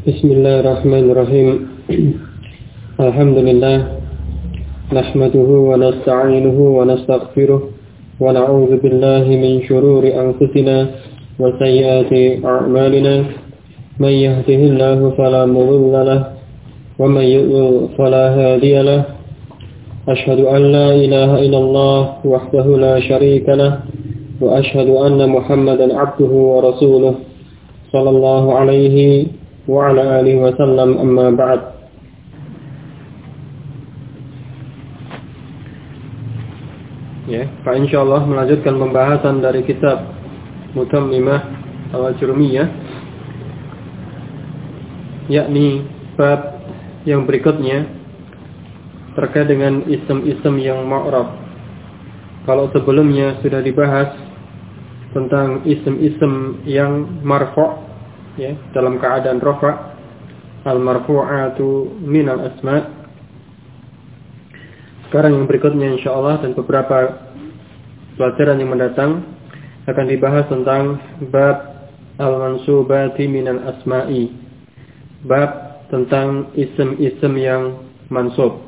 Bismillahirrahmanirrahim. Alhamdulillah. Nahmaduhu wa nasta'inuhu wa nastaghfiruh wa na'udzu billahi min shururi anfusina wa sayyiati a'malina. Man yahdihillahu fala mudilla lahu wa man yudlil fala hadiya lahu. Ashhadu an la ilaha illallah wahdahu la syarika lahu wa ashhadu anna Muhammadan 'abduhu wa rasuluh sallallahu alaihi wa ala alihi wa sallam, amma ba'd. Ya, Pak, insyaallah melanjutkan pembahasan dari kitab Mutammimah Al-Jurmiyah, yakni bab yang berikutnya terkait dengan isim-isim yang ma'rab. Kalau sebelumnya sudah dibahas tentang isim-isim yang marfu', ya, dalam keadaan rafa', al-marfu'atu minal asma'. Sekarang yang berikutnya insyaallah dan beberapa pelajaran yang mendatang akan dibahas tentang bab al-mansubati minal asma'i, bab tentang isim-isim yang mansub.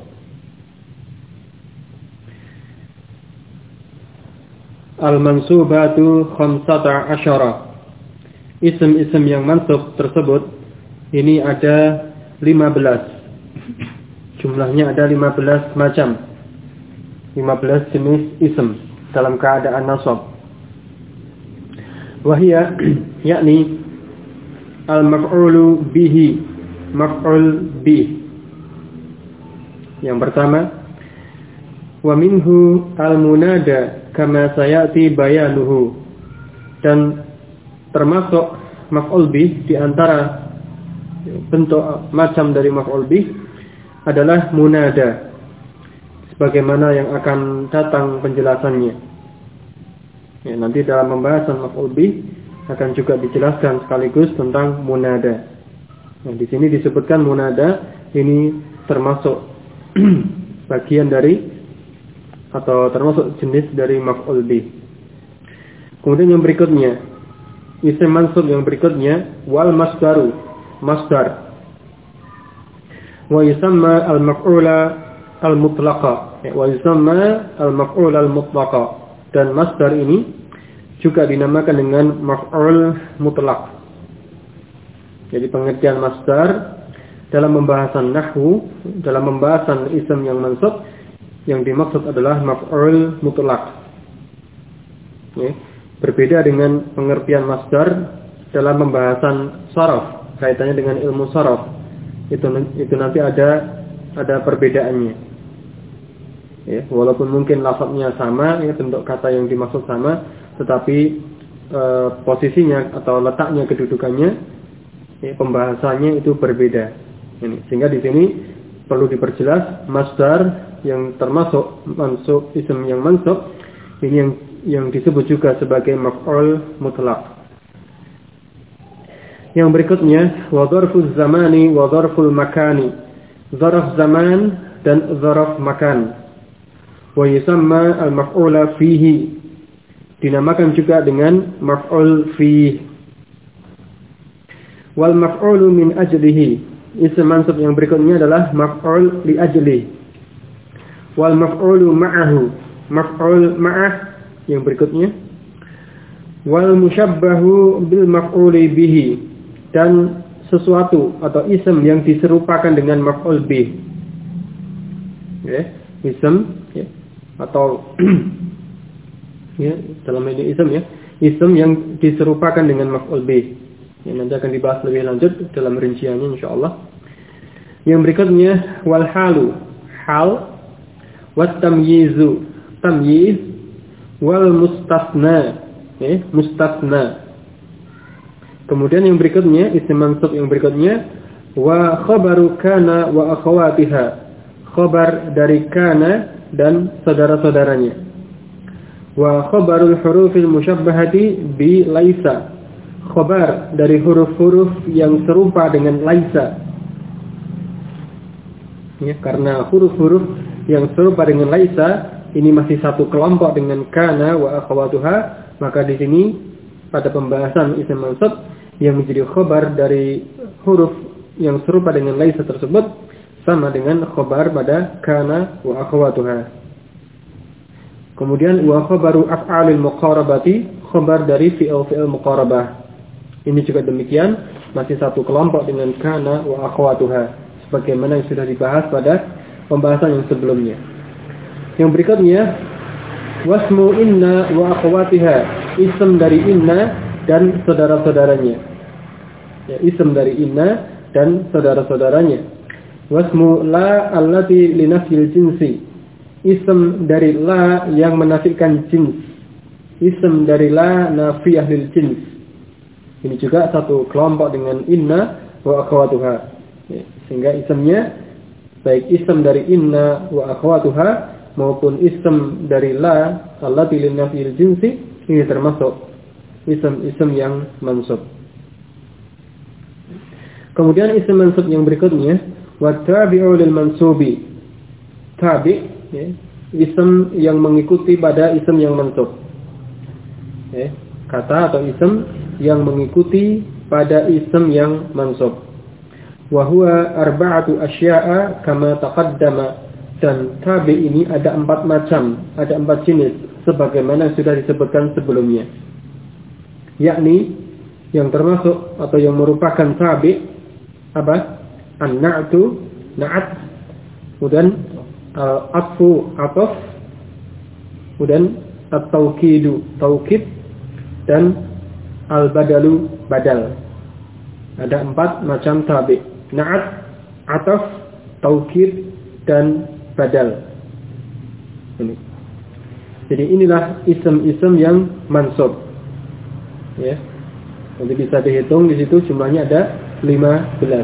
Al-mansubatu 15. Isim-isim yang mansub tersebut ini ada 15. Jumlahnya ada 15 macam. 15 jenis isim dalam keadaan nasab. Wahia yakni al-maf'ulu bihi, maf'ul bih. Yang pertama, wa minhu al-munada kama sayati bayanuhu, dan termasuk maf'ul bih di antara bentuk macam dari maf'ul bih adalah munada, sebagaimana yang akan datang penjelasannya. Ya, nanti dalam pembahasan maf'ul bih akan juga dijelaskan sekaligus tentang munada. Nah, di sini disebutkan munada ini termasuk bagian dari atau termasuk jenis dari maf'ul bih. Kemudian yang berikutnya, isim mansub yang berikutnya, wal masdaru, masdar. Wa yusamma al-maf'ula al-mutlaqa, wa yusamma al-maf'ul al-mutlaqa, dan masdar ini juga dinamakan dengan maf'ul mutlaq. Jadi pengertian masdar dalam pembahasan nahwu, dalam pembahasan isim yang mansub, yang dimaksud adalah maf'ul mutlaq. Ya, berbeda dengan pengertian masdar dalam pembahasan sharaf, kaitannya dengan ilmu sharaf. Itu nanti ada perbedaannya. Ya, walaupun mungkin lafadznya sama, ya, bentuk kata yang dimaksud sama, tetapi posisinya atau letaknya, kedudukannya, ya, pembahasannya itu berbeda. Ini, sehingga di sini perlu diperjelas masdar yang termasuk mansub, isim yang mansub ini yang disebut juga sebagai maf'ul mutlaq. Yang berikutnya, wa dzarfuz zamani wa dzarful makani, dzarf zaman dan dzarf makan. Wa yusamma al-maf'ula fihi, dinamakan juga dengan maf'ul fihi. Wal maf'ulu min ajlihi, isim mansub yang berikutnya adalah maf'ul li ajli. Wal maf'ulu ma'ahu, maf'ul ma'ah yang berikutnya. Wal musyabbahu bil maf'uli bihi, dan sesuatu atau isim yang diserupakan dengan maf'ul bih. Ya, isim, ya, atau ya, dalam ini isim, ya, isim yang diserupakan dengan maf'ul bih. Ya, nanti akan dibahas lebih lanjut dalam rinciannya insyaallah. Yang berikutnya, wal halu, hal, wat tamyizu, tamyiz, wal mustasna, ya, mustasna. Kemudian yang berikutnya, isim mansub yang berikutnya, wa khabaru kana wa akhawatiha, khabar dari kana dan saudara-saudaranya. Wa khabarul hurufil musyabbahati bi laisa, khabar dari huruf-huruf yang serupa dengan laisa. Ya, karena huruf-huruf yang serupa dengan laisa ini masih satu kelompok dengan kana wa akhawatuha, maka di sini pada pembahasan isim mansub yang menjadi khabar dari huruf yang serupa dengan laisa tersebut sama dengan khabar pada kana wa akhawatuha. Kemudian wa khabaru af'alil muqarabati, khabar dari fi'il muqarabah. Ini juga demikian, masih satu kelompok dengan kana wa akhawatuha, sebagaimana yang sudah dibahas pada pembahasan yang sebelumnya. Yang berikutnya wasmu inna wa akhawatiha, ism dari inna dan saudara-saudaranya. Ya, ism dari inna dan saudara-saudaranya. Wasmu la allati linafil jinsi, ism dari la yang menafikan jins. Ism dari la nafiyah lil jins. Ini juga satu kelompok dengan inna wa akhawatuha. Ya, sehingga ismnya baik ism dari inna wa akhawatuha maupun ism dari la allati linafil jinsi, ini termasuk ism yang mansub. Kemudian ism mansub yang berikutnya wa tabi'u lil mansubi. Tabi', ya, ism yang mengikuti pada ism yang mansub. Ya, kata atau ism yang mengikuti pada ism yang mansub. Wa huwa arba'atu asya'a kama taqaddama, dan tabi' ini ada 4 macam, ada 4 jenis sebagaimana sudah disebutkan sebelumnya. Yakni yang termasuk atau yang merupakan tabi' apa? An-na'tu, na'at, kemudian al-atfu, ataf, kemudian at-taukidu, taukid, dan al-badalu, badal. Ada 4 macam tabi'. Na'at, ataf, taukid, dan badal. Ini. Jadi inilah ism-ism yang mansub. Ya. Nanti bisa dihitung di situ jumlahnya ada 15.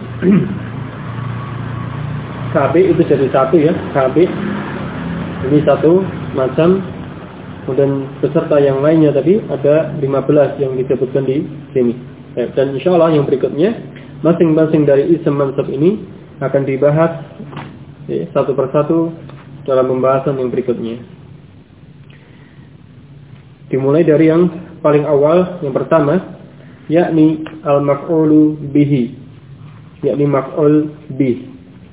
Tabi' itu jadi satu ya, tabi'. Ini satu macam. Kemudian beserta yang lainnya tadi ada 15 yang disebutkan di sini. Ya, dan insyaallah yang berikutnya masing-masing dari ism mansub ini akan dibahas ya, satu persatu dalam pembahasan yang berikutnya. Dimulai dari yang paling awal, yang pertama, yakni al-maf'ulu bihi, yakni maf'ul bih.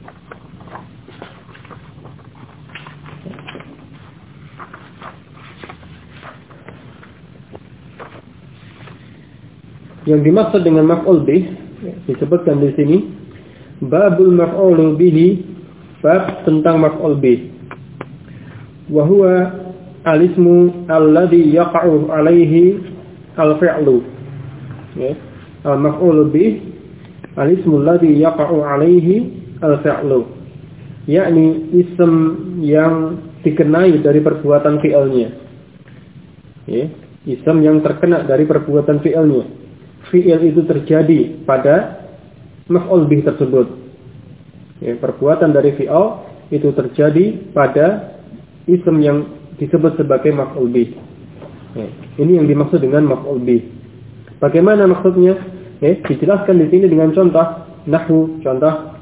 Yang dimaksud dengan maf'ul bih disebutkan di sini babul maf'ulu bihi, bab tentang maf'ul bih. Wa huwa al-ismu alladhi yaqa'u alaihi al-fi'lu. Ya. Al-maf'ulu bih al-ismu alladhi yaqa'u alaihi al-fi'lu. Yakni ism yang dikenai dari perbuatan fi'ilnya. Ya, ism yang terkena dari perbuatan fi'ilnya. Fi'il itu terjadi pada maf'ul bih tersebut. Ya, perbuatan dari fi'il itu terjadi pada ism yang disebut sebagai maf'ul bih. Ya, ini yang dimaksud dengan maf'ul bih. Bagaimana maksudnya? Ya, dijelaskan di sini dengan contoh nahwu. Contoh,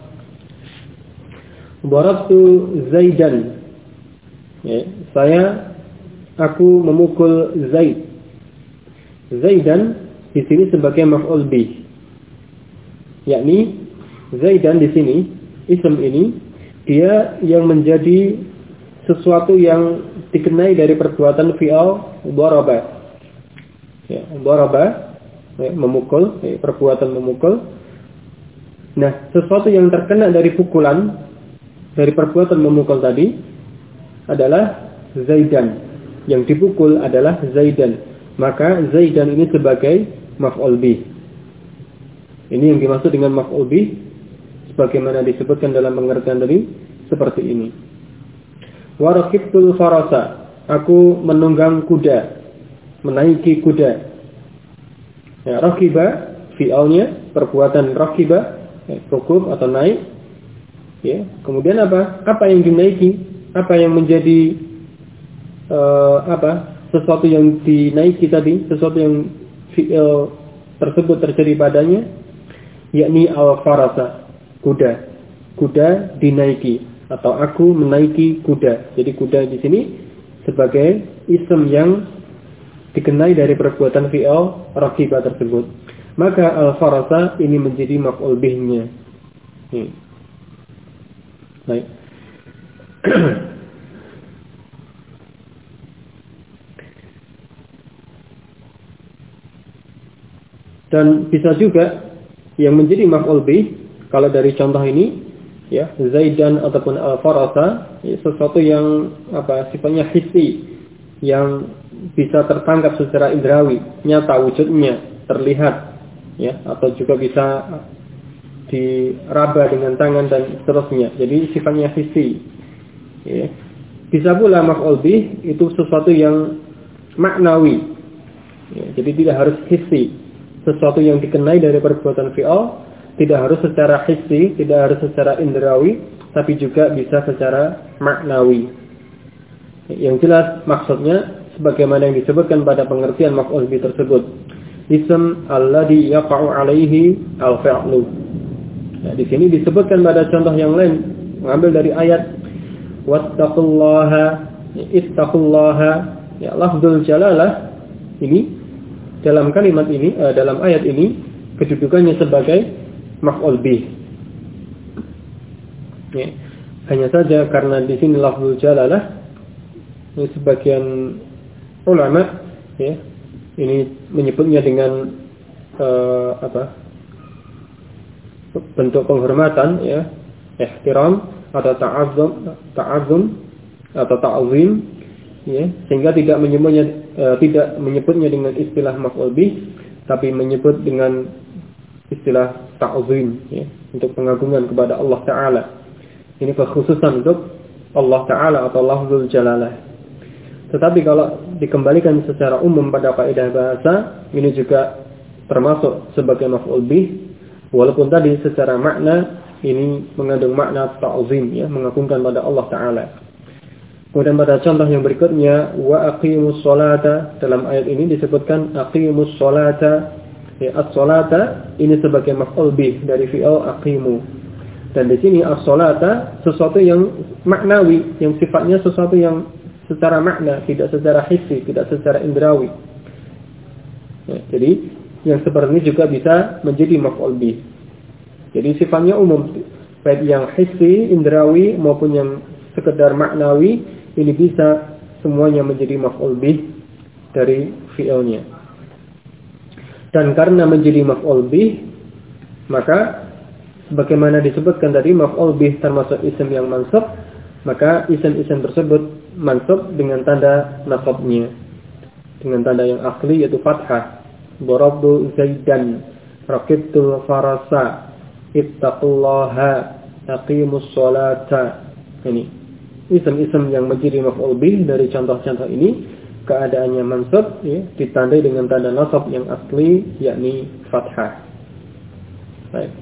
darabtu Zaidan. Ya, aku memukul Zaid. Zaidan di sini sebagai maf'ul bih. Yakni Zaidan di sini, ism ini dia yang menjadi sesuatu yang dikenai dari perbuatan fi'il daraba. Ya, daraba, ya, memukul, ya, perbuatan memukul. Nah, sesuatu yang terkena dari pukulan, dari perbuatan memukul tadi adalah Zaidan. Yang dipukul adalah Zaidan. Maka Zaidan ini sebagai maf'ul bih. Ini yang dimaksud dengan maf'ul bih sebagaimana disebutkan dalam pengertian tadi seperti ini. Wa raqibtul farasa, aku menunggang kuda, menaiki kuda. Ya, raqiba fi'alnya perbuatan raqiba, ya, rukub atau naik. Ya, kemudian apa? Apa yang dinaiki? Apa yang menjadi sesuatu yang dinaiki tadi, sesuatu yang fi'il tersebut terjadi padanya, yakni al-farasa, kuda. Kuda dinaiki atau aku menaiki kuda. Jadi kuda di sini sebagai ism yang dikenai dari perbuatan fi'il raqiba tersebut. maka al-farasa ini menjadi maf'ul bihnya. Baik. Dan bisa juga yang menjadi maf'ul bih, kalau dari contoh ini, ya, Zaidan ataupun al-farasa, ya, sesuatu yang sifatnya hissi, yang bisa tertangkap secara indrawi, nyata wujudnya, terlihat, ya, atau juga bisa diraba dengan tangan dan seterusnya. Jadi sifatnya hissi. Ya. Bisa pula maf'ul bih itu sesuatu yang maknawi. Ya, jadi tidak harus hissi. Sesuatu yang dikenai dari perbuatan fi'al tidak harus secara hissi, tidak harus secara indrawi, tapi juga bisa secara maknawi. Yang jelas maksudnya sebagaimana yang disebutkan pada pengertian maf'ul bih tersebut. Ism alladhi yaqa'u 'alaihi al-fi'lu. Nah, di sini disebutkan pada contoh yang lain, mengambil dari ayat wattaqullaha, ittaqullaha, ya, lafzul jalalah ini dalam kalimat ini, dalam ayat ini kedudukannya sebagai maf'ul bih. Ya. Hanya saja karena di sini lafzul jalalah, ini sebagian ulama, ya, ini menyebutnya dengan bentuk penghormatan, ya, ihtiram atau ta'azzum atau ta'zim, ya, sehingga tidak menyebutnya dengan istilah maf'ul bih, tapi menyebut dengan istilah ta'zim, ya, untuk pengagungan kepada Allah Ta'ala. Ini kekhususan untuk Allah Ta'ala atau lafzul jalalah. Tetapi kalau dikembalikan secara umum pada kaidah bahasa, ini juga termasuk sebagai maf'ul bih, walaupun tadi secara makna ini mengandung makna ta'zim, ya, mengagungkan pada Allah Ta'ala. Kemudian pada contoh yang berikutnya, wa aqimus sholata, dalam ayat ini disebutkan aqimus sholata, ya, as-sholata ini sebagai maf'ul bih dari fi'il aqimu. Dan di sini as-sholata sesuatu yang maknawi, yang sifatnya sesuatu yang secara makna, tidak secara hissi, tidak secara indrawi. Ya, jadi yang seperti ini juga bisa menjadi maf'ul bih. Jadi sifatnya umum, baik yang hissi, indrawi maupun yang sekedar maknawi, ini bisa semuanya menjadi maf'ul bih dari fi'ilnya. Dan karena menjadi maf'ul bih, maka sebagaimana disebutkan tadi maf'ul bih termasuk isim yang mansub, maka isim-isim tersebut mansub dengan tanda nasabnya, dengan tanda yang asli yaitu fathah. Darabtu Zaidan, raqibtul farasa, ittaqullaha, aqimus sholata. Ini isim-isim yang menjadi maf'ul bih dari contoh-contoh ini keadaannya mansub, ya, ditandai dengan tanda nasab yang asli yakni fathah. Baik.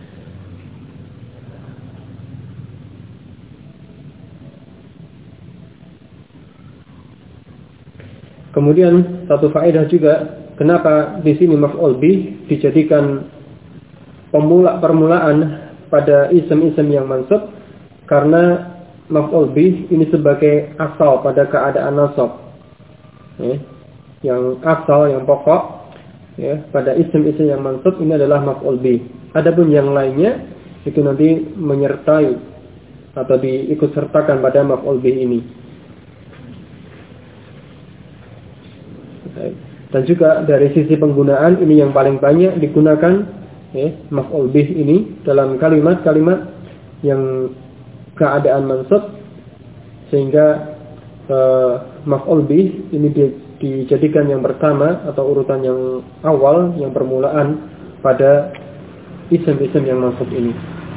Kemudian satu faedah juga, kenapa di sini maf'ul bih dijadikan permulaan pada isim-isim yang mansub? Karena maf'ul bih ini sebagai asal pada keadaan nasab. Ya, yang asal, yang pokok, ya, pada isim-isim yang mansub ini adalah maf'ul bih. Adapun yang lainnya itu nanti menyertai atau diikut sertakan pada maf'ul bih ini. Dan juga dari sisi penggunaan ini yang paling banyak digunakan, ya, maf'ul bih ini dalam kalimat-kalimat yang keadaan mansub, sehingga maf'ul bih ini dijadikan yang pertama atau urutan yang awal, yang permulaan pada isim-isim yang mansub ini.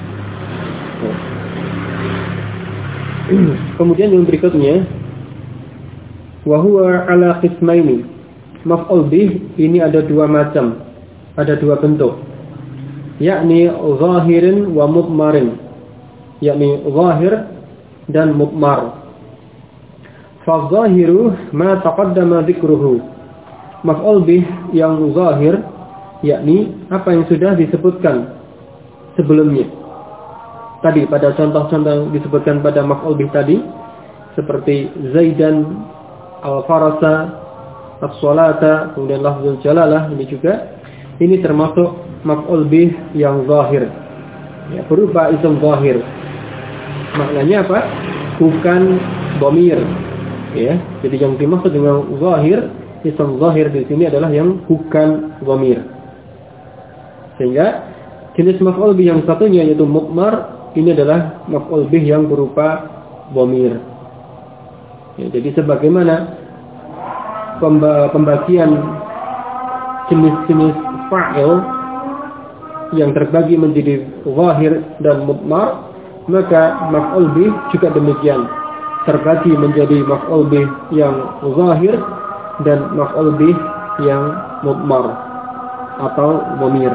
Kemudian yang berikutnya, wa huwa ala qismaini. Maf'ul bih ini ada dua macam, ada dua bentuk, yakni zahirin wa mudmarin, yakni zahir dan mudmar. Fa-zahiru ma taqaddama dzikruhu. Maf'ul bih yang zahir yakni apa yang sudah disebutkan sebelumnya. Tadi pada contoh-contoh yang disebutkan pada maf'ul bih tadi, seperti Zaidan, al-farasa, as-sholata, kemudian lafzul jalalah, ini juga ini termasuk maf'ul bih yang zahir, ya, berupa isim zahir. Maknanya apa? Bukan dhamir, ya. Jadi yang dimaksud dengan zahir, isim zahir di sini adalah yang bukan dhamir. Sehingga jenis maf'ul bih yang satunya yaitu mudmar, ini adalah maf'ul bih yang berupa dhamir. Ya, jadi sebagaimana pembagian jenis-jenis fa'il yang terbagi menjadi zahir dan mudmar, maka maf'ul bih juga demikian, terbagi menjadi maf'ul bih yang zahir dan maf'ul bih yang mudmar atau dhamir.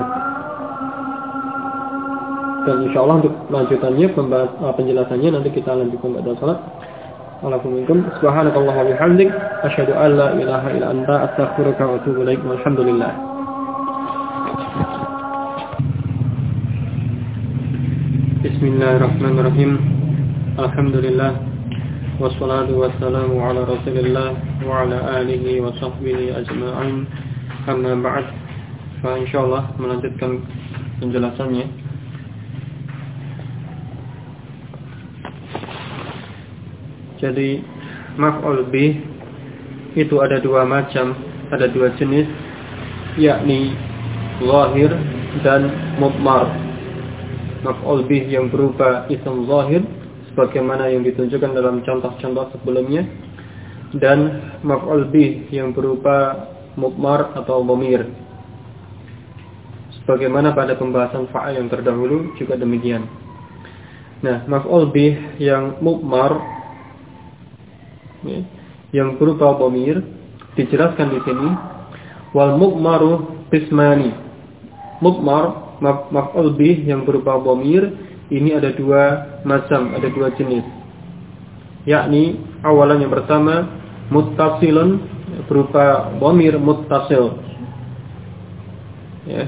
Dan insyaallah untuk lanjutannya penjelasannya nanti kita lanjutkan pada salat. Assalamualaikum. Subhanakallahumma wa bihamdik asyhadu an la ilaha illa anta astaghfiruka wa atubu ilaik. Walhamdulillah. Bismillahirrahmanirrahim. Alhamdulillah wassalatu wassalamu ala Rasulillah wa ala alihi wa sahbihi ajma'in. Amma ba'd. Fa insyaallah melanjutkan penjelasannya. Jadi maf'ul bih itu ada dua macam, ada dua jenis, yakni zahir dan mudmar. Maf'ul bih yang berupa isim zahir sebagaimana yang ditunjukkan dalam contoh-contoh sebelumnya, dan maf'ul bih yang berupa mudmar atau dhamir sebagaimana pada pembahasan fa'il yang terdahulu juga demikian. Nah, maf'ul bih yang mudmar, yang berupa dhamir dijelaskan di sini, wal mudmaru qismani. Mudmar maf'ul bih yang berupa dhamir ini ada dua macam, ada dua jenis. Yakni awalan yang pertama muttasilun berupa dhamir muttasil. Ya.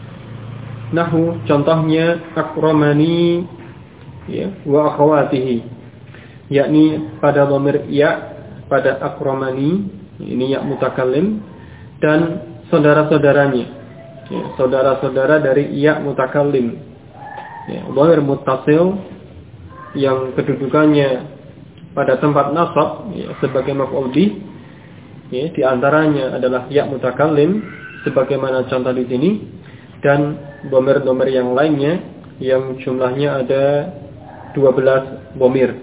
Nahu contohnya akramani, ya, wa akhawatihi. Yakni pada dhamir ya, pada akramani, ini ya mutakallim, dan saudara-saudaranya, ya, saudara-saudara dari ya mutakallim, ya, dhamir muttasil yang kedudukannya pada tempat nasab, ya, sebagai maf'ul bih, ya, di antaranya adalah ya mutakallim sebagaimana contoh di sini, dan dhamir-dhamir yang lainnya yang jumlahnya ada 12 dhamir.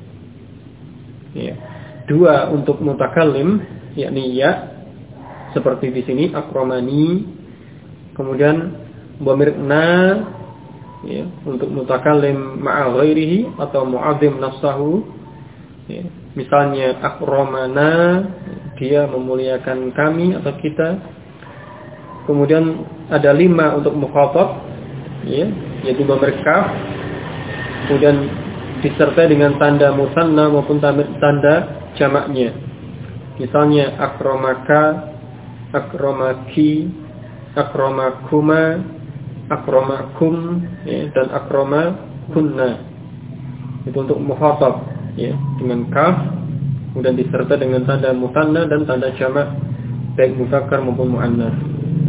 Ya. Dua untuk mutakallim, yakni ya, seperti di sini akramani. Kemudian dhamir na, ya, untuk mutakallim ma'a ghairihi atau mu'azzim nafsahu. Ya. Misalnya akramana, dia memuliakan kami atau kita. Kemudian ada 5 untuk mukhatab, ya, yaitu dhamir kaf. Kemudian disertai dengan tanda musanna maupun tanda jamaknya. Misalnya akramaka, akramaki, akramakuma, akramakum, ya, dan akramakunna. Itu untuk mukhatab, ya, dengan kaf, kemudian disertai dengan tanda musanna dan tanda jamak baik muzakkar maupun muannas.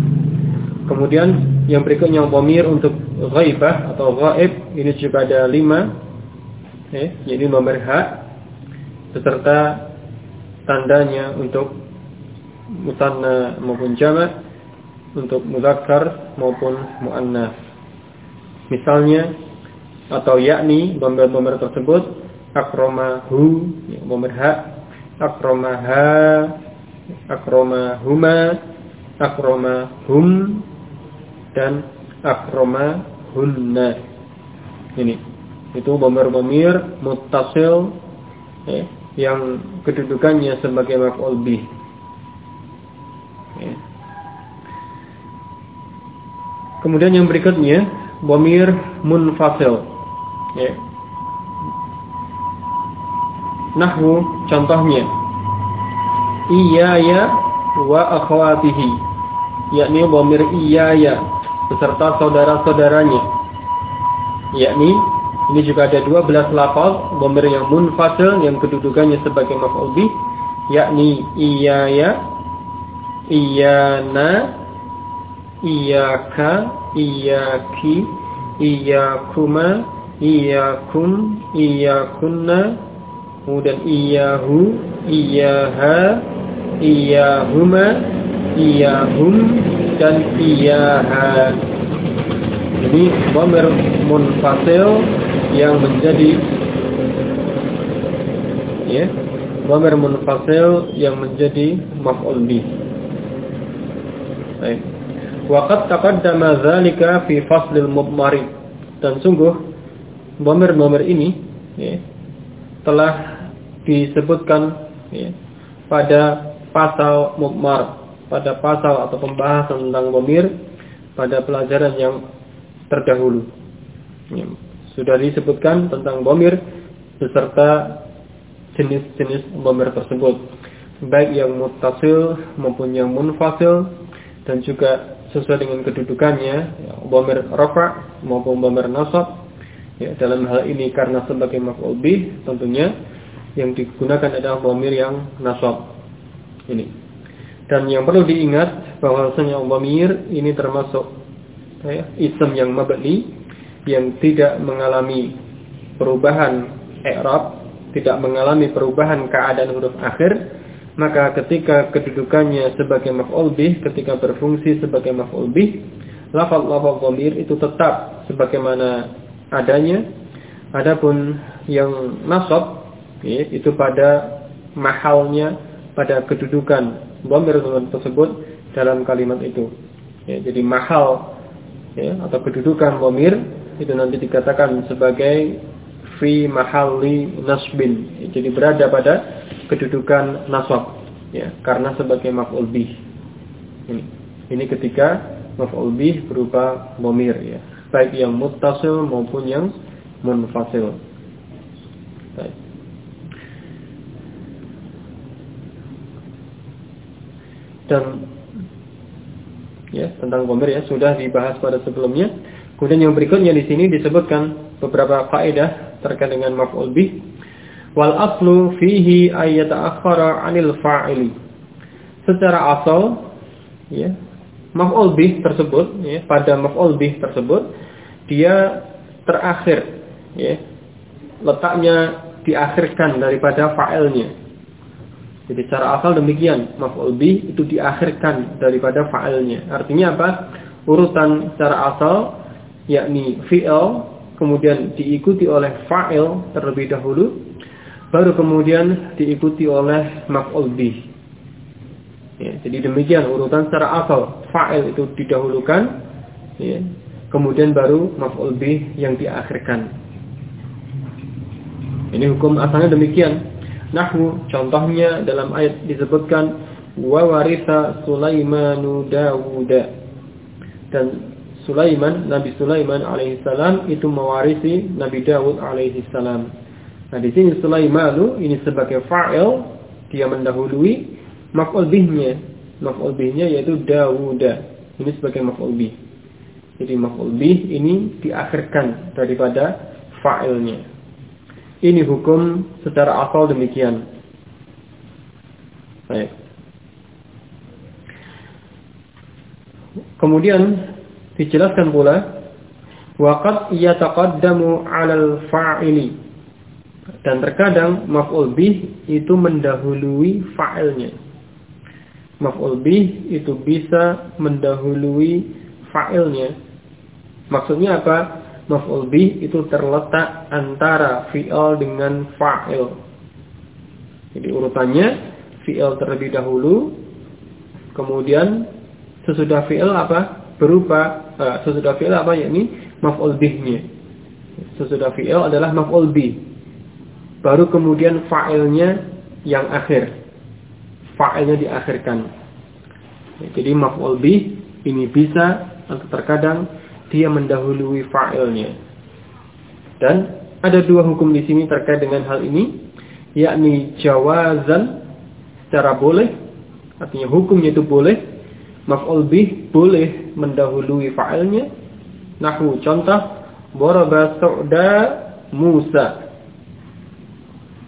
Kemudian yang berikutnya dhamir untuk ghaibah atau ghaib, ini juga ada 5. Yaitu dhamir ha beserta tandanya untuk musanna maupun jamak, untuk muzakkar maupun muannas. Misalnya atau yakni dhamir-dhamir tersebut akramahu, dhamir ha, akramaha, akramahuma, akramahum, dan akramahunna. Ini itu dhamir-dhamir muttasil, ya, yang kedudukannya sebagai maf'ul bih. Ya. Kemudian yang berikutnya dhamir munfasil. Ya. Nahwu contohnya iyaya wa akhawatihi, yakni dhamir iyaya beserta saudara-saudaranya. Yakni ini juga ada 12 lafaz dhamir yang munfasil yang kedudukannya sebagai maf'ul bih, yakni iyaya, iyana, iyyaka, iyyaki, iyyakuma, iyyakum, iyyakunna, kemudian iyyahu, iyyaha, iyyahuma, iyyahum, dan iyyaha. Ini dhamir munfasil yang menjadi dhamir munfasil yang menjadi maf'ul bih. Baik. Wa qad taqaddama dzalika fi faslil mudmari. Dan sungguh dhamir-dhamir ini telah disebutkan pada pasal mudmar, pada pasal atau pembahasan tentang dhamir pada pelajaran yang terdahulu. Sudah disebutkan tentang dhamir beserta jenis-jenis dhamir tersebut, baik yang muttasil maupun yang munfasil, dan juga sesuai dengan kedudukannya, dhamir rafa' maupun dhamir nasab. Dalam hal ini karena sebagai maf'ul bih, tentunya yang digunakan adalah dhamir yang nasab. Ini. Dan yang perlu diingat bahwasanya dhamir ini termasuk isim yang mabni, yang tidak mengalami perubahan i'rab, tidak mengalami perubahan keadaan huruf akhir. Maka ketika kedudukannya sebagai maf'ul bih, ketika berfungsi sebagai maf'ul bih, lafaz-lafaz dhamir itu tetap sebagaimana adanya. Adapun yang nasab itu pada mahalnya, pada kedudukan dhamir tersebut dalam kalimat itu. Jadi mahal atau kedudukan dhamir itu nanti dikatakan sebagai fi mahalli nasbin. Jadi berada pada kedudukan nasab, karena sebagai maf'ul bih. Ini ketika maf'ul bih berupa dhamir, baik yang muttasil maupun yang munfasil. Baik. Dan tentang dhamir sudah dibahas pada sebelumnya. Kemudian yang berikutnya di sini disebutkan beberapa kaidah terkait dengan maf'ul bih. Wal aslu fihi ay yata'akhkhara 'anil fa'ili. Secara asal maf'ul bih tersebut pada maf'ul bih tersebut dia terakhir, letaknya diakhirkan daripada fa'ilnya. Jadi secara asal demikian, maf'ul bih itu diakhirkan daripada fa'ilnya. Artinya apa? Urutan secara asal yakni fi'il, kemudian diikuti oleh fa'il terlebih dahulu, baru kemudian diikuti oleh maf'ul bih. Jadi demikian urutan secara asal, fa'il itu didahulukan, kemudian baru maf'ul bih yang diakhirkan. Ini hukum asalnya demikian. Nahwu, contohnya dalam ayat disebutkan wa waritha Sulaimanu Dawuda. Dan Sulaiman, Nabi Sulaiman alaihissalam itu mewarisi Nabi Dawud alaihissalam. Nah di sini Sulaimanu ini sebagai fa'il, dia mendahului maf'ul bihnya. Maf'ul bihnya yaitu Dawuda. Ini sebagai maf'ul bih. Jadi maf'ul bih ini diakhirkan daripada fa'ilnya. Ini hukum secara asal demikian. Baik. Kemudian dijelaskan pula waqad yataqaddamu 'alal fa'ili. Dan terkadang maf'ul bih itu mendahului fa'ilnya. Maf'ul bih itu bisa mendahului fa'ilnya. Maksudnya apa? Maf'ul bih itu terletak antara fi'il dengan fa'il. Jadi urutannya fi'il terlebih dahulu, kemudian sesudah fi'il apa? Sesudah fi'il apa? Yakni maf'ul bihnya. Sesudah fi'il adalah maf'ul bih. Baru kemudian fa'ilnya yang akhir. Fa'ilnya diakhirkan. Jadi maf'ul bih ini bisa atau terkadang dia mendahului fa'ilnya. Dan ada dua hukum di sini terkait dengan hal ini, yakni jawazan secara boleh, artinya hukumnya itu boleh, maf'ul bih boleh mendahului fa'ilnya. Nahwu contoh, daraba Su'da Musa.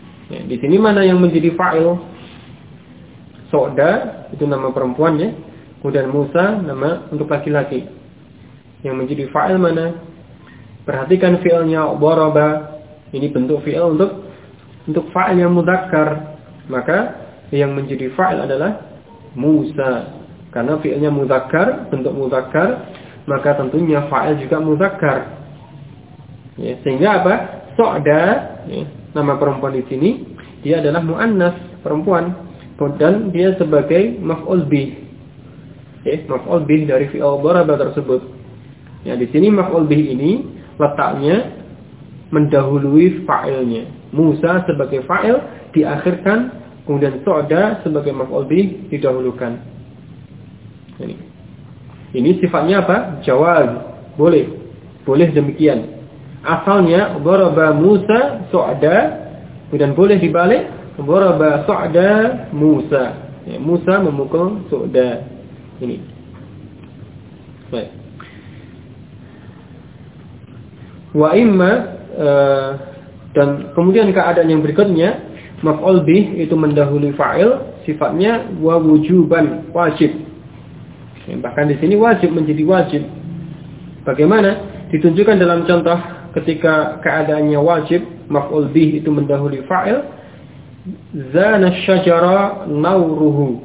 Di sini mana yang menjadi fa'il? Su'da itu nama perempuannya. Kemudian Musa nama untuk laki-laki. Yang menjadi fa'il mana? Perhatikan fi'ilnya daraba. Ini bentuk fi'il untuk fa'il yang mudzakkar. Maka yang menjadi fa'il adalah Musa. Karena fi'ilnya mudzakkar, bentuk mudzakkar, maka tentunya fa'il juga mudzakkar. Ya, sehingga apa? Su'da, ya, nama perempuan di sini dia adalah muannas, perempuan, dan dia sebagai maf'ul bih. Ya, maf'ul bih dari fi'il daraba tersebut. Ya, di sini maf'ul bih ini letaknya mendahului fa'ilnya. Musa sebagai fa'il diakhirkan, kemudian su'da sebagai maf'ul bih didahulukan. Ini sifatnya apa? Jawaz, boleh demikian. Asalnya daraba Musa su'da, kemudian boleh dibalik daraba su'da Musa. Ya, Musa memukul su'da. Ini. Baik. Wa imma dan kemudian keadaan yang berikutnya maf'ul bih itu mendahului fa'il, sifatnya wa wujuban, wajib. Ya, bahkan di sini wajib menjadi wajib. Bagaimana? Ditunjukkan dalam contoh ketika keadaannya wajib, maf'ul bih itu mendahului fa'il. Zana syajara nauruhu.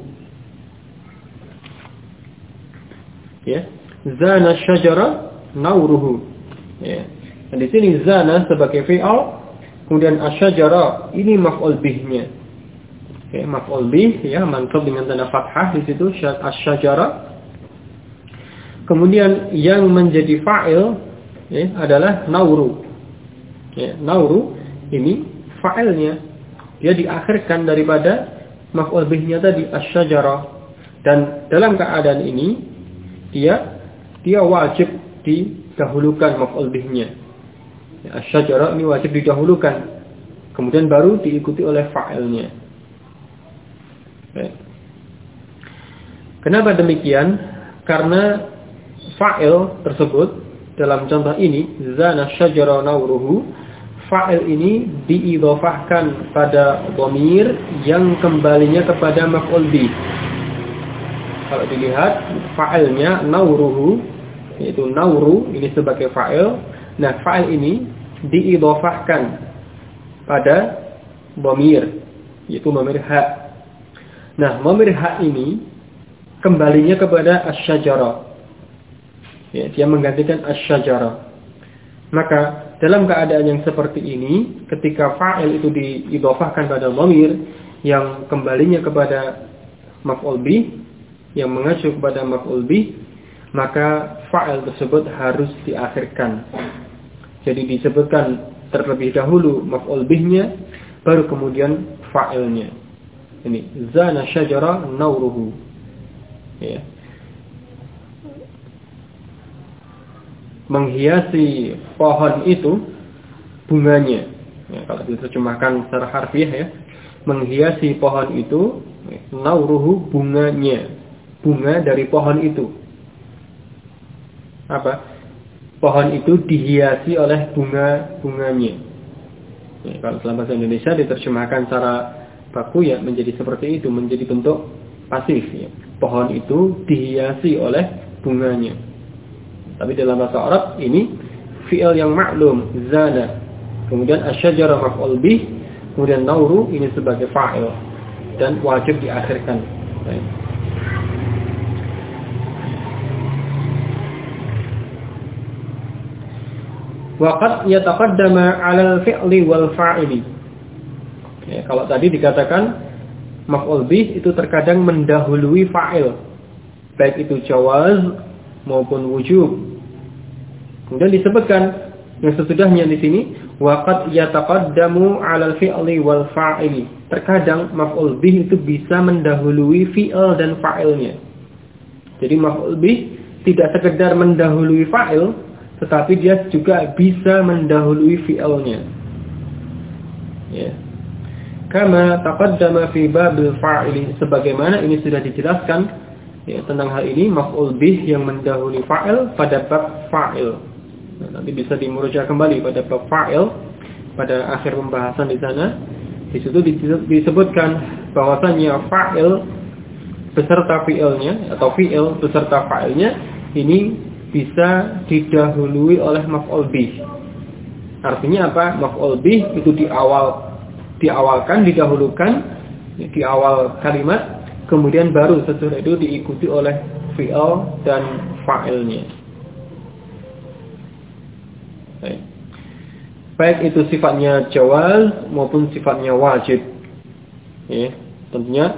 Ya, zana syajara nauruhu. Ya. Dan di sini zana sebagai fi'il, kemudian asyajara ini maf'ul bihnya. Ya, maf'ul bih ya mansub dengan tanda fathah di situ asyajara. Kemudian yang menjadi fa'il ya, adalah nauru. Ya, nauru ini fa'ilnya. Dia diakhirkan daripada maf'ul bihnya tadi asyajara. Dan dalam keadaan ini dia wajib didahulukan maf'ul bihnya. Ya, asyajara ini wajib didahulukan. Kemudian baru diikuti oleh fa'ilnya. Ya. Kenapa demikian? Karena fa'il tersebut dalam contoh ini zana syajara nauruhu, fa'il ini diidhofahkan pada dhamir yang kembalinya kepada maf'ul bih. Kalau dilihat fa'ilnya nauruhu, yaitu nauru ini sebagai fa'il. Nah, fa'il ini diidhofahkan pada dhamir, yaitu dhamir ha. Nah, dhamir ha ini kembalinya kepada asyajara. Ya, dia menggantikan asyajara. Maka dalam keadaan yang seperti ini, ketika fa'il itu diidhofahkan pada dhamir yang kembalinya kepada maf'ul bih, yang mengacu kepada maf'ul bih, maka fa'il tersebut harus diakhirkan. Jadi disebutkan terlebih dahulu maf'ul bihnya, baru kemudian fa'ilnya. Ini zana syajara nauruhu. Ya. Menghiasi pohon itu bunganya. Ya, kalau diterjemahkan secara harfiah ya, menghiasi pohon itu nauruhu, bunganya. Bunga dari pohon itu. Apa? Pohon itu dihiasi oleh bunga-bunganya. Ya, kalau dalam bahasa Indonesia diterjemahkan secara baku ya menjadi seperti itu, menjadi bentuk pasif ya. Pohon itu dihiasi oleh bunganya. Tapi dalam bahasa Arab ini fi'il yang maklum, zana. Kemudian asyajara maf'ul bih, kemudian nauru ini sebagai fa'il dan wajib diakhirkan. Baik. Waqad yataqaddama 'alal fi'li wal fa'ili. Ya, kalau tadi dikatakan maf'ul bih itu terkadang mendahului fa'il, baik itu jawaz maupun wujub. Kemudian disebutkan yang sesudahnya di sini waqad yataqaddamu 'alal fi'li wal fa'ili. Terkadang maf'ul bih itu bisa mendahului fi'il dan fa'ilnya. Jadi maf'ul bih tidak sekedar mendahului fa'il, tetapi dia juga bisa mendahului fi'ilnya. Ya. Kama taqaddama fi babil fa'ili, sebagaimana ini sudah dijelaskan ya, tentang hal ini maf'ul bih yang mendahului fa'il pada bab fa'il. Nah, nanti bisa dimurojaah kembali pada bab fa'il pada akhir pembahasan di sana. Di situ disebutkan bahwasannya fa'il beserta fi'ilnya atau fi'il beserta fa'ilnya ini bisa didahului oleh maf'ul bih. Artinya apa? Maf'ul bih itu diawalkan, didahulukan di awal kalimat, kemudian baru sesudah itu diikuti oleh fi'il dan fa'ilnya. Baik itu sifatnya jawaz maupun sifatnya wajib. Ya, tentunya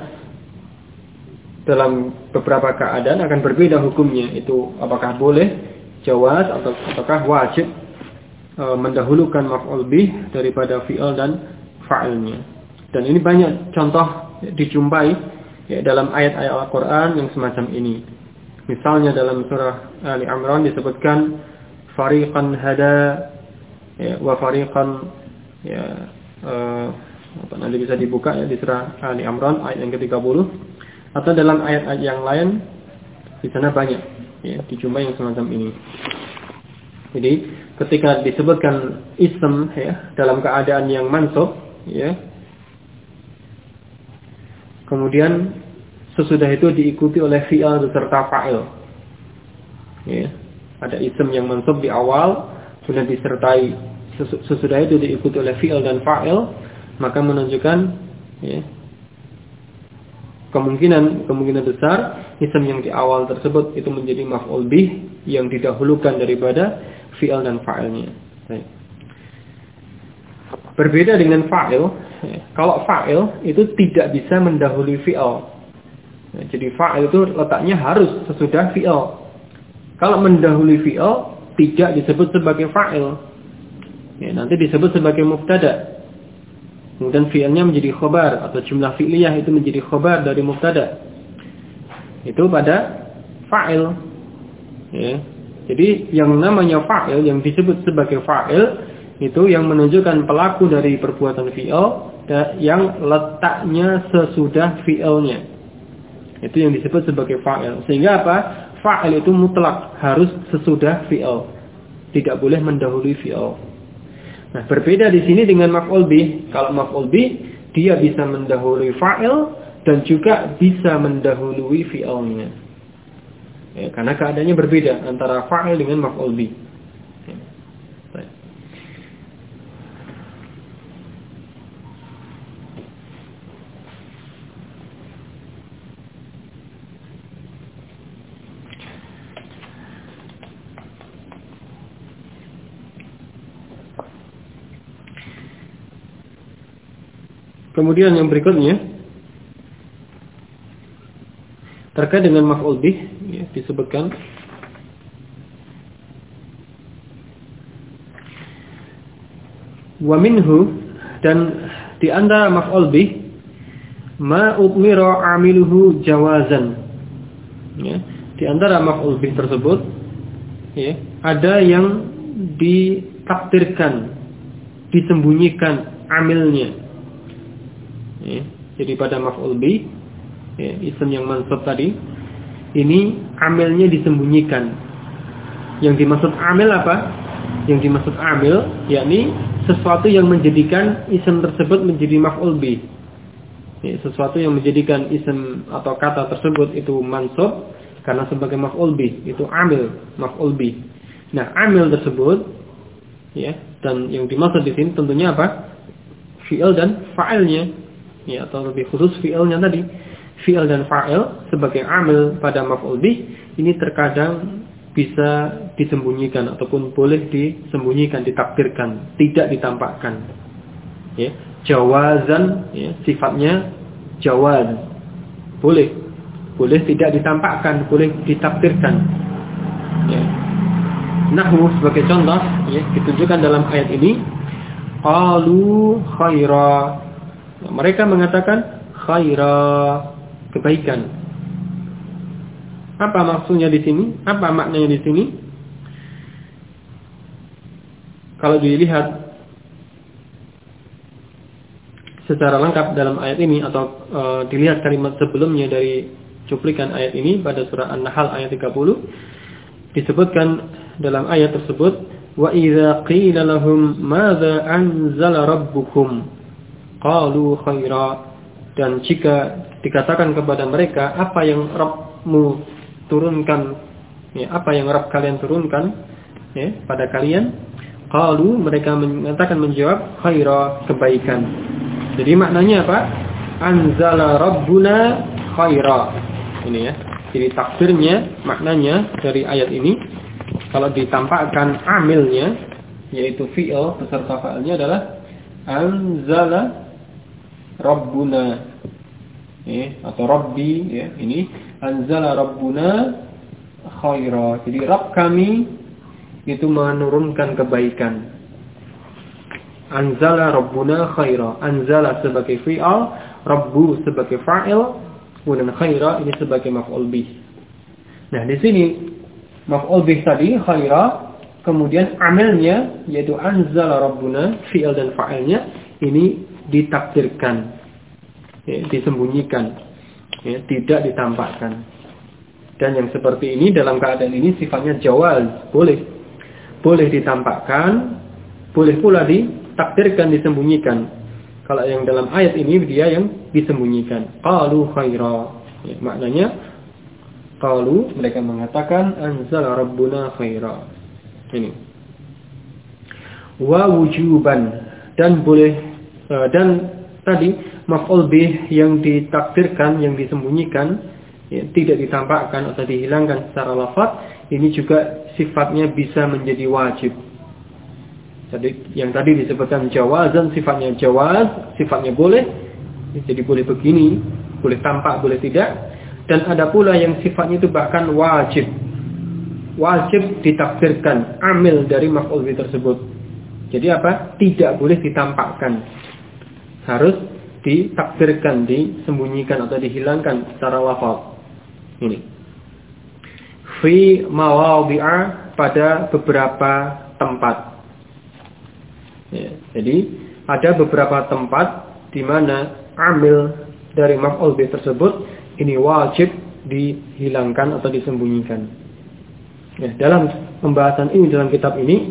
dalam beberapa keadaan akan berbeda hukumnya. Itu apakah boleh jawaz ataukah wajib mendahulukan maf'ul bih daripada fi'il dan fa'ilnya. Dan ini banyak contoh dijumpai ya, dalam ayat-ayat Al-Quran yang semacam ini. Misalnya dalam surah Ali Imran disebutkan fariqan hada ya, wa fariqan ya, nanti bisa dibuka ya di surah Ali Imran ayat yang ke-30, atau dalam ayat-ayat yang lain di sana banyak ya, dijumpai yang semacam ini. Jadi ketika disebutkan ism ya dalam keadaan yang mansub ya, kemudian sesudah itu diikuti oleh fi'il beserta fa'il. Ya, ada ism yang mansub di awal, sudah disertai sesudah itu diikuti oleh fi'il dan fa'il, maka menunjukkan ya, kemungkinan besar ism yang di awal tersebut itu menjadi maf'ul bih yang didahulukan daripada fi'il dan fa'ilnya. Berbeda dengan fa'il, ya, kalau fa'il itu tidak bisa mendahului fi'il. Ya, jadi fa'il itu letaknya harus sesudah fi'il. Kalau mendahului fi'il tidak disebut sebagai fa'il. Ya, nanti disebut sebagai mubtada. Kemudian fi'ilnya menjadi khobar atau jumlah fi'liyah itu menjadi khobar dari mubtada. Itu pada fa'il. Ya. Jadi yang namanya fa'il, yang disebut sebagai fa'il itu yang menunjukkan pelaku dari perbuatan fi'il yang letaknya sesudah fi'ilnya. Itu yang disebut sebagai fa'il. Sehingga apa? Fa'il itu mutlak, harus sesudah fi'il. Tidak boleh mendahului fi'il. Nah, berbeda di sini dengan maf'ul bih. Kalau maf'ul bih dia bisa mendahului fa'il dan juga bisa mendahului fi'ilnya. Ya, karena keadaannya berbeda antara fa'il dengan maf'ul bih. Ya. Kemudian yang berikutnya terkait dengan maf'ul bih ya, disebutkan wa minhu, dan di antara maf'ul bih ma udmira amiluhu jawazan ya, di antara maf'ul bih tersebut ya, ada yang ditakdirkan, disembunyikan amilnya. Ya, jadi pada maf'ul bih ya, ism yang mansub tadi ini amilnya disembunyikan. Yang dimaksud amil apa? Yang dimaksud amil yakni sesuatu yang menjadikan ism tersebut menjadi maf'ul bih. Ya, sesuatu yang menjadikan ism atau kata tersebut itu mansub karena sebagai maf'ul bih, itu amil, maf'ul bih. Nah, amil tersebut ya, dan yang dimaksud di sini tentunya apa? Fi'il dan fa'ilnya. Ya, atau lebih khusus fi'ilnya tadi. Fi'il dan fa'il sebagai amil pada maf'ul bih ini terkadang bisa disembunyikan ataupun boleh disembunyikan, ditakdirkan, tidak ditampakkan. Ya, jawazan ya, sifatnya jawaz. Boleh tidak ditampakkan, boleh ditakdirkan. Ya. Nahwu sebagai contoh ya, ditunjukkan dalam ayat ini qalu khaira. Mereka mengatakan khaira, kebaikan. Apa maksudnya di sini? Apa maknanya di sini? Kalau dilihat secara lengkap dalam ayat ini atau dilihat kalimat sebelumnya dari cuplikan ayat ini pada surah An-Nahl ayat 30, disebutkan dalam ayat tersebut wa idza qila lahum madza anzala rabbukum qalu khaira. Dan jika dikatakan kepada mereka, apa yang Rabbmu turunkan, ya, apa yang Rabb kalian turunkan, ya, pada kalian, qalu, mereka mengatakan, menjawab, khaira, kebaikan. Jadi maknanya apa? Anzala Rabbuna khaira. Ini ya. Jadi takdirnya, maknanya dari ayat ini, kalau ditampakkan amilnya, yaitu fi'il beserta fa'ilnya adalah anzala Rabbuna, atau Rabbi, ya, ini anzala Rabbuna khaira. Jadi Rabb kami itu menurunkan kebaikan. Anzala Rabbuna khaira. Anzala sebagai fi'il, Rabbu sebagai fa'il, kemudian khaira ini sebagai maf'ul bih. Nah, di sini maf'ul bih tadi khaira, kemudian amilnya yaitu anzala Rabbuna, fi'il dan fa'ilnya ini ditakdirkan, ya, disembunyikan, ya, tidak ditampakkan. Dan yang seperti ini dalam keadaan ini sifatnya jawaz, boleh ditampakkan, boleh pula ditakdirkan, disembunyikan. Kalau yang dalam ayat ini dia yang disembunyikan. Qalu khaira, ya, maknanya qalu, mereka mengatakan anzala Rabbuna khaira. Ini wa wujuban, dan boleh, dan tadi maf'ul bih yang ditakdirkan, yang disembunyikan, ya, tidak ditampakkan atau dihilangkan secara lafaz, ini juga sifatnya bisa menjadi wajib. Jadi yang tadi disebutkan jawazan, sifatnya jawaz, sifatnya boleh, jadi boleh begini, boleh tampak, boleh tidak. Dan ada pula yang sifatnya itu bahkan wajib ditakdirkan, amil dari maf'ul bih tersebut. Jadi apa? Tidak boleh ditampakkan, harus ditakdirkan, disembunyikan atau dihilangkan secara lafaz. Ini fi mawadhi'a, pada beberapa tempat, ya, jadi ada beberapa tempat di mana amil dari maf'ul bih tersebut ini wajib dihilangkan atau disembunyikan. Ya, dalam pembahasan ini, dalam kitab ini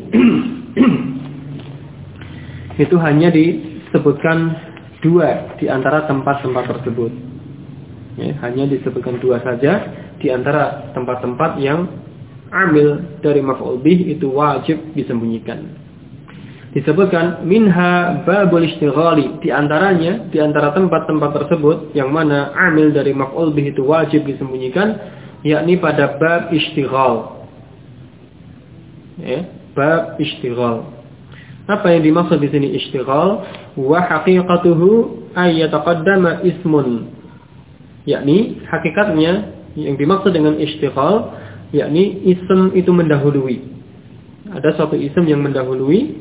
itu hanya disebutkan 2 di antara tempat-tempat tersebut. Ya, hanya disebutkan 2 saja di antara tempat-tempat yang amil dari maf'ul bih itu wajib disembunyikan. Disebutkan minha babul istighali, di antaranya, di antara tempat-tempat tersebut yang mana amil dari maf'ul bih itu wajib disembunyikan, yakni pada bab istighal. Ya, bab istighal. Apa yang dimaksud di sini istighal? Wa haqiqatuhu ay yataqaddama ismun. Yakni hakikatnya yang dimaksud dengan istighal, yakni ism itu mendahului. Ada suatu ism yang mendahului.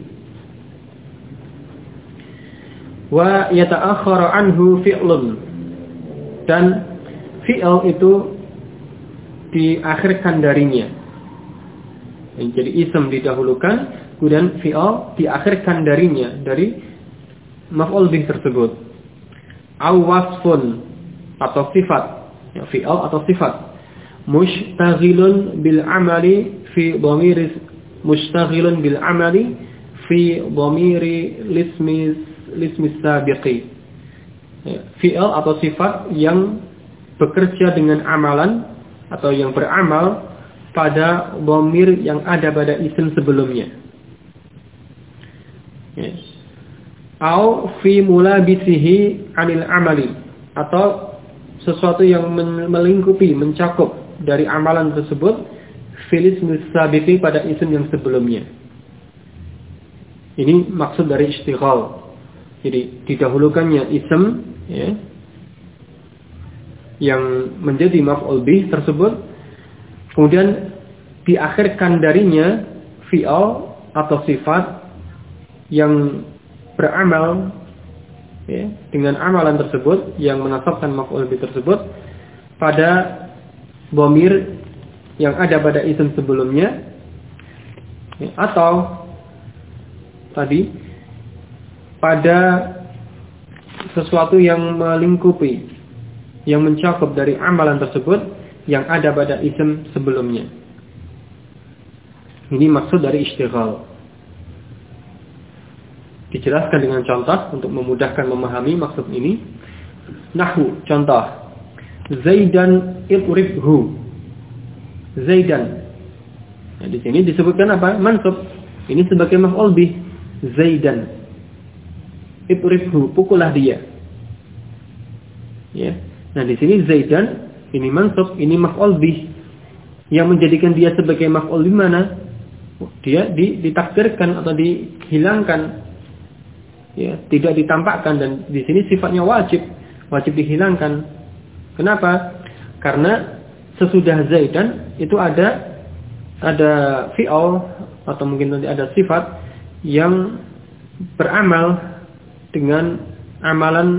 Wa yata'akhkharu anhu fi'lun. Dan fi'l itu diakhirkan darinya. Jadi ism didahulukan, kemudian fi'al diakhirkan darinya, dari maf'ul bih tersebut. Aw wasfun, atau sifat, ya, fi'al atau sifat. Mushtaghilun bil amali fi dhamiri, mushtaghilun bil amali fi dhamiri lismi sabiqi. Ya, fi'al atau sifat yang bekerja dengan amalan atau yang beramal pada dhamir yang ada pada isim sebelumnya. Yes. Au fi mulabisihi anil amali, atau sesuatu yang melingkupi, mencakup dari amalan tersebut filis musabiqi pada isim yang sebelumnya. Ini maksud dari istighal. Jadi didahulukannya isim, ya, yang menjadi maf'ul bih tersebut, kemudian diakhirkan darinya fi'al atau sifat yang beramal, ya, dengan amalan tersebut yang menasabkan maf'ul bih tersebut pada dhamir yang ada pada isim sebelumnya, ya, atau tadi pada sesuatu yang melingkupi, yang mencakup dari amalan tersebut yang ada pada isim sebelumnya. Ini maksud dari istighal. Dijelaskan dengan contoh untuk memudahkan memahami maksud ini. Nahwu, contoh. Zaidan idribhu. Zaidan. Nah, di sini disebutkan apa? Mansub. Ini sebagai maf'ul bih. Zaidan. Idribhu, pukullah dia. Ya. Nah, di sini Zaidan ini mansub, ini maf'ul bih. Yang menjadikan dia sebagai maf'ul bih mana? Dia ditakdirkan atau dihilangkan. Ya, tidak ditampakkan, dan di sini sifatnya wajib dihilangkan. Kenapa? Karena sesudah Zaidan itu ada fi'il atau mungkin nanti ada sifat yang beramal dengan amalan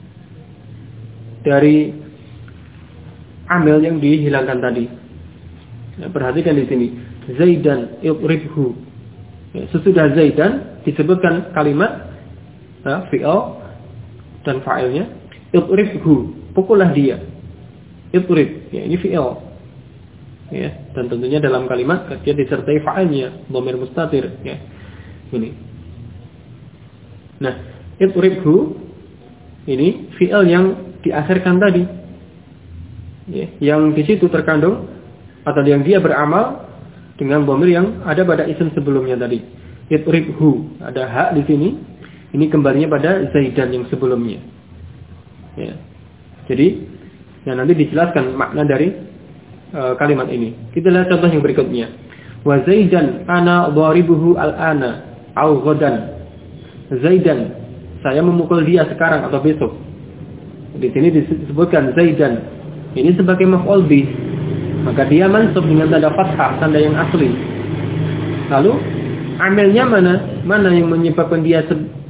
dari amil yang dihilangkan tadi. Ya, perhatikan di sini, Zaidan idribhu. Ya, sesudah Zaidan disebutkan kalimat fi'il dan fa'ilnya, idribhu, pukullah dia. Idrib, ya ini fi'il. Ya, dan tentunya dalam kalimat dia disertai fa'ilnya, dhamir mustatir, ya. Ini. Nah, idribhu ini fi'il yang diakhirkan tadi. Ya, yang di situ terkandung atau yang dia beramal dengan dhamir yang ada pada isim sebelumnya tadi. Idribhu, ada hak di sini. Ini kembalinya pada Zaidan yang sebelumnya. Ya. Jadi, nanti dijelaskan makna dari kalimat ini. Kita lihat contoh yang berikutnya. Wa Zaidan ana dharibuhu al-ana au ghadan. Zaidan, saya memukul dia sekarang atau besok. Di sini disebutkan Zaidan ini sebagai maf'ul bih. Maka dia mansub dengan tanda fathah, tanda yang asli. Lalu amilnya mana? Mana yang menyebabkan dia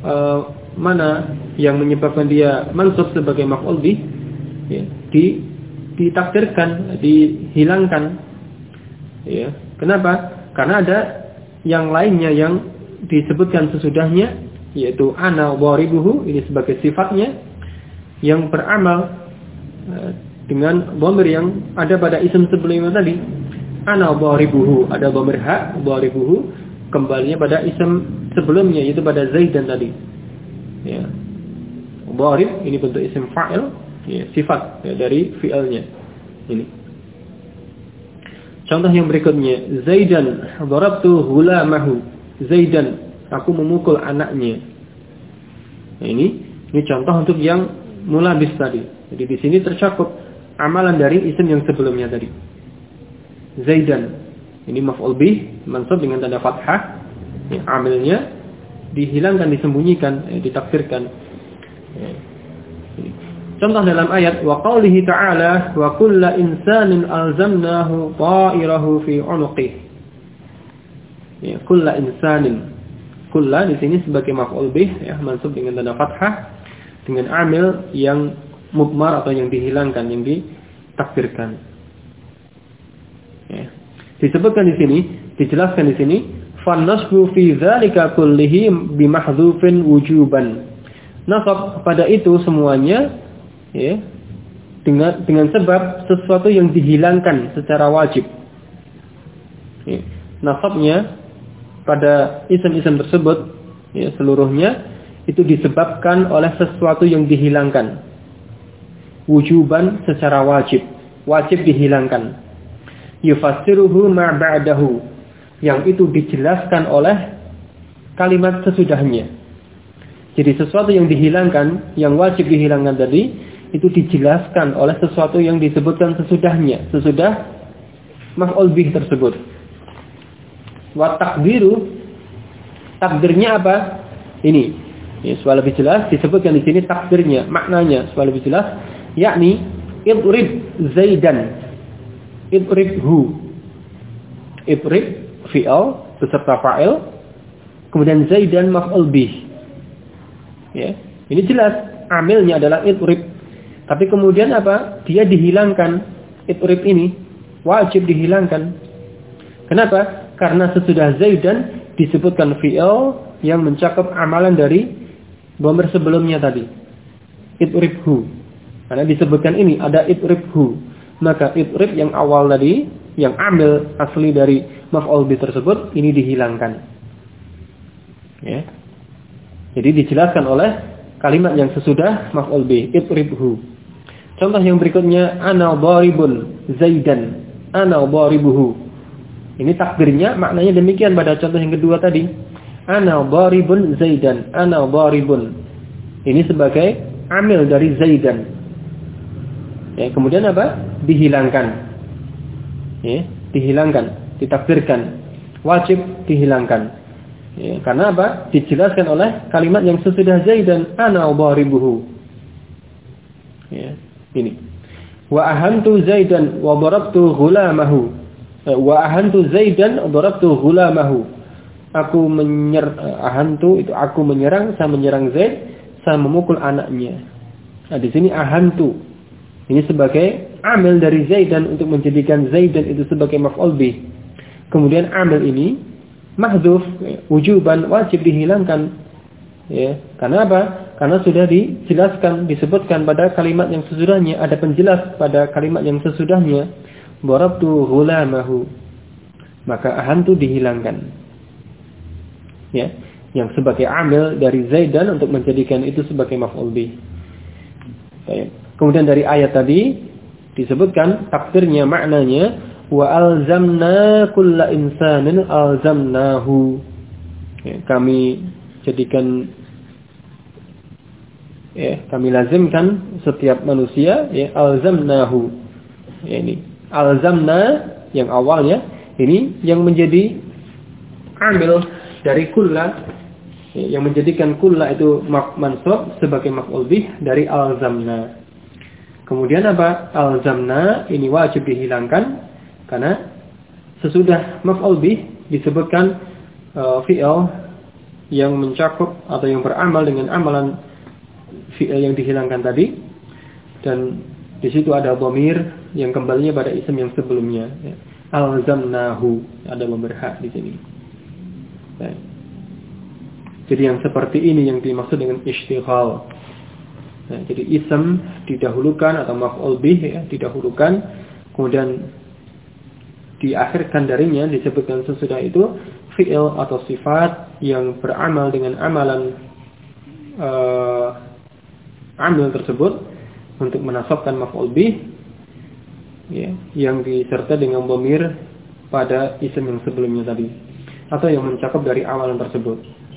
mansub sebagai maf'ul bih? Ya, ditakdirkan, dihilangkan. Ya, kenapa? Karena ada yang lainnya yang disebutkan sesudahnya, yaitu ana dharibuhu, ini sebagai sifatnya yang beramal dengan dhamir yang ada pada isim sebelumnya tadi. Ana dharibuhu, ada dhamir ha, dharibuhu, kembalinya pada isim sebelumnya, yaitu pada Zaidan tadi. Ya. Dharib ini bentuk isim fa'il, ya, sifat ya, dari fi'ilnya. Ini. Contoh yang berikutnya, Zaidan darabtu ghulamahu. Zaidan, aku memukul anaknya. Nah, ini contoh untuk yang mulabis tadi. Jadi di sini tercakup amalan dari isim yang sebelumnya tadi. Zaidan, ini maf'ul bih, mansub dengan tanda fathah. Ya, amilnya dihilangkan, disembunyikan, ditakdirkan. Ya. Contoh dalam ayat wa qaulihi ta'ala wa kullu insanin alzamnahu ta'irahu fi 'unuqihi. Ya, kullu insanin. Kullu di sini sebagai maf'ul bih, ya, mansub dengan tanda fathah dengan amil yang mudmar atau yang dihilangkan, yang ditakdirkan. Ya. Disebutkan di sini, dijelaskan di sini, fan-nasbu fi dzalika kullihi bimahdhufin wujuban. Nasab pada itu semuanya, ya, dengan sebab sesuatu yang dihilangkan secara wajib. Ya. Nasabnya pada isim-isim tersebut, ya, seluruhnya itu disebabkan oleh sesuatu yang dihilangkan. Wujuban secara wajib dihilangkan. Yufassiruhu ma ba'dahu, yang itu dijelaskan oleh kalimat sesudahnya. Jadi sesuatu yang dihilangkan, yang wajib dihilangkan tadi, itu dijelaskan oleh sesuatu yang disebutkan sesudahnya, sesudah maf'ul bih tersebut. Wa takdiru, takdirnya apa? Ini, ya, supaya lebih jelas disebutkan di sini takdirnya, maknanya supaya lebih jelas, yakni idrib Zaidan, idribhu. Idrib fi'il beserta fa'il, kemudian Zaidan maf'ul bih. Ya, ini jelas amilnya adalah idrib. Tapi kemudian apa? Dia dihilangkan. Idrib ini wajib dihilangkan. Kenapa? Karena sesudah Zaidan disebutkan fi'il yang mencakup amalan dari dhamir sebelumnya tadi. Idribhu. Karena disebutkan ini ada idribhu. Maka idrib yang awal tadi, yang amil asli dari maf'ul bih tersebut, ini dihilangkan. Ya. Jadi dijelaskan oleh kalimat yang sesudah maf'ul bih, idribhu. Contoh yang berikutnya, ana dharibun Zaidan, ana dharibuhu. Ini takdirnya maknanya demikian pada contoh yang kedua tadi. Ana dharibun Zaidan, ana dharibun. Ini sebagai amil dari Zaidan. Ya, kemudian apa? Dihilangkan. Ya, dihilangkan, ditakdirkan. Wajib dihilangkan. Ya, karena apa? Dijelaskan oleh kalimat yang sesudah Zaidan, ana dharibuhu. Ya, ini. Wa ahantu Zaidan wa darabtu ghulamahu. Wa ahantu Zaidan wa darabtu ghulamahu. Ahantu itu aku menyerang, saya menyerang Zaid, saya memukul anaknya. Nah, di sini ahantu. Ini sebagai amil dari Zaidan untuk menjadikan Zaidan itu sebagai maf'ul bih. Kemudian amil ini mahdhuf, wujuban, wajib dihilangkan. Ya, karena apa? Karena sudah dijelaskan, disebutkan pada kalimat yang sesudahnya, ada penjelas pada kalimat yang sesudahnya. Darabtu ghulamahu. Maka ahantu dihilangkan. Ya, yang sebagai amil dari Zaidan untuk menjadikan itu sebagai maf'ul bih. Kemudian dari ayat tadi disebutkan takdirnya, maknanya wa alzamna kulla insanin alzamnahu. Ya, kami jadikan, ya, kami lazimkan setiap manusia, ya, alzamnahu. Ya, ini alzamna yang awalnya, ini yang menjadi amil dari kulla, yang menjadikan kulla itu mansub sebagai maf'ul bih dari alzamna. Kemudian apa? Alzamna ini wajib dihilangkan karena sesudah maf'ul bih disebutkan fi'il yang mencakup atau yang beramal dengan amalan fi'il yang dihilangkan tadi, dan di situ ada dhamir yang kembalinya pada isim yang sebelumnya. Alzamnahu, ada dhamir ha di sini. Jadi yang seperti ini yang dimaksud dengan ishtighal. Nah, jadi ism didahulukan atau maf'ul bih, ya, didahulukan, kemudian diakhirkan darinya disebutkan sesudah itu fi'il atau sifat yang beramal dengan amalan amil tersebut untuk menasabkan maf'ul bih, ya, yang disertai dengan dhamir pada isim yang sebelumnya tadi, atau yang mencakup dari amalan tersebut.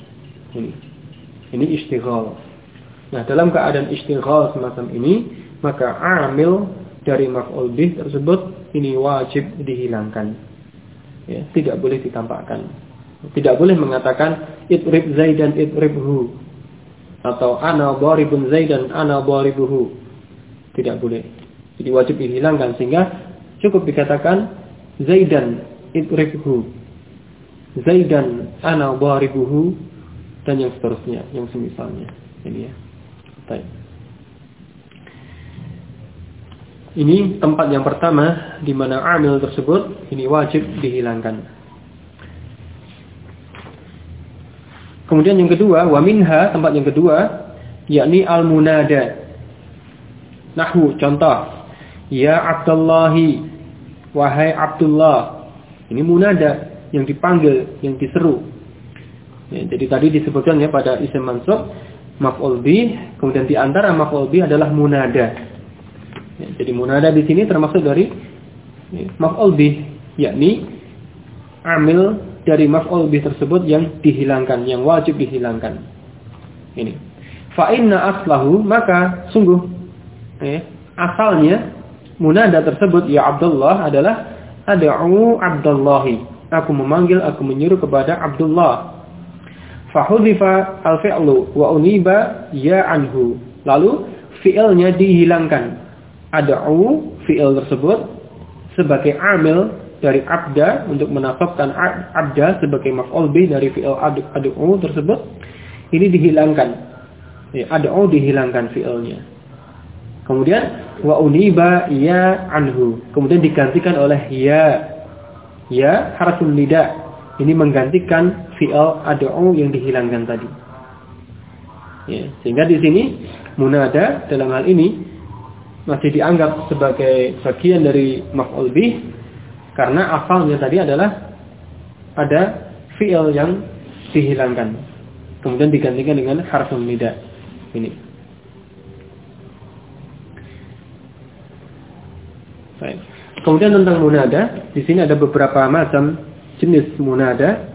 Ini istighal. Nah, dalam keadaan istighal semacam ini, maka amil dari maf'ul bih tersebut ini wajib dihilangkan. Ya, tidak boleh ditampakkan. Tidak boleh mengatakan idrib Zaidan idribhu, atau ana dharibun Zaidan ana dharibuhu. Tidak boleh. Jadi wajib dihilangkan, sehingga cukup dikatakan Zaidan idribhu, Zaidan ana dharibuhu, dan yang seterusnya, yang semisalnya. Ini ya. Baik. Ini tempat yang pertama di mana amil tersebut ini wajib dihilangkan. Kemudian yang kedua, wa minha, tempat yang kedua, yakni al-munada. Nahwu, contoh, ya Abdullahi, wahai Abdullah. Ini munada, yang dipanggil, yang diseru. Ya, jadi tadi disebutkan ya pada isim mansub maf'ul bih, kemudian di antara maf'ul bih adalah munada. Ya, jadi munada di sini termasuk dari maf'ul bih, yakni amil dari maf'ul bih tersebut yang dihilangkan, yang wajib dihilangkan. Ini. Fa inna aslahu, maka sungguh asalnya munada tersebut ya Abdullah adalah ad'u Abdullahi. Aku memanggil, aku menyuruh kepada Abdullah. Fahudhifa al-fi'lu wa uniba ya anhu. Lalu fi'ilnya dihilangkan. Ad'u, fi'il tersebut sebagai amil dari abda untuk menasabkan abda sebagai maf'ul bih dari fi'il ad'u tersebut, ini dihilangkan. Ad'u dihilangkan fi'ilnya. Kemudian wa uniba ya anhu. Kemudian digantikan oleh ya. Ya harfun nida. Ini menggantikan fi'il ad'u yang dihilangkan tadi. Ya, sehingga di sini munada dalam hal ini masih dianggap sebagai bagian dari maf'ul bih karena asalnya tadi adalah ada fi'il yang dihilangkan. Kemudian digantikan dengan harfun nida. Ini. Baik. Kemudian tentang munada, di sini ada beberapa macam jenis munada.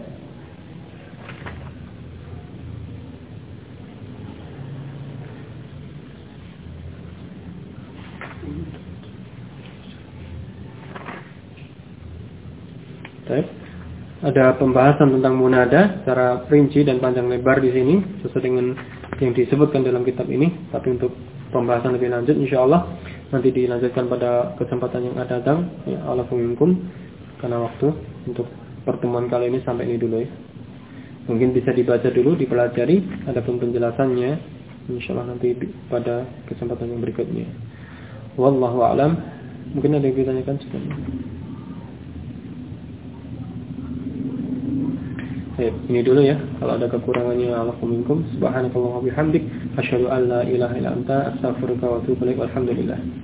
Baik. Ada pembahasan tentang munada secara rinci dan panjang lebar di sini sesuai dengan yang disebutkan dalam kitab ini. Tapi untuk pembahasan lebih lanjut insyaallah nanti dilanjutkan pada kesempatan yang akan datang. Ya Allah minkum, karena waktu untuk pertemuan kali ini sampai ini dulu ya. Mungkin bisa dibaca dulu, dipelajari, adapun penjelasannya insyaallah nanti pada kesempatan yang berikutnya. Wallahu a'lam. Mungkin ada yang ditanyakan sebelumnya. Ini dulu ya. Kalau ada kekurangannya Allah minkum. Subhanakallahumma wa bihamdik asyhadu an la ilaha illa anta astaghfiruka wa atubu ilaik. Walhamdulillah.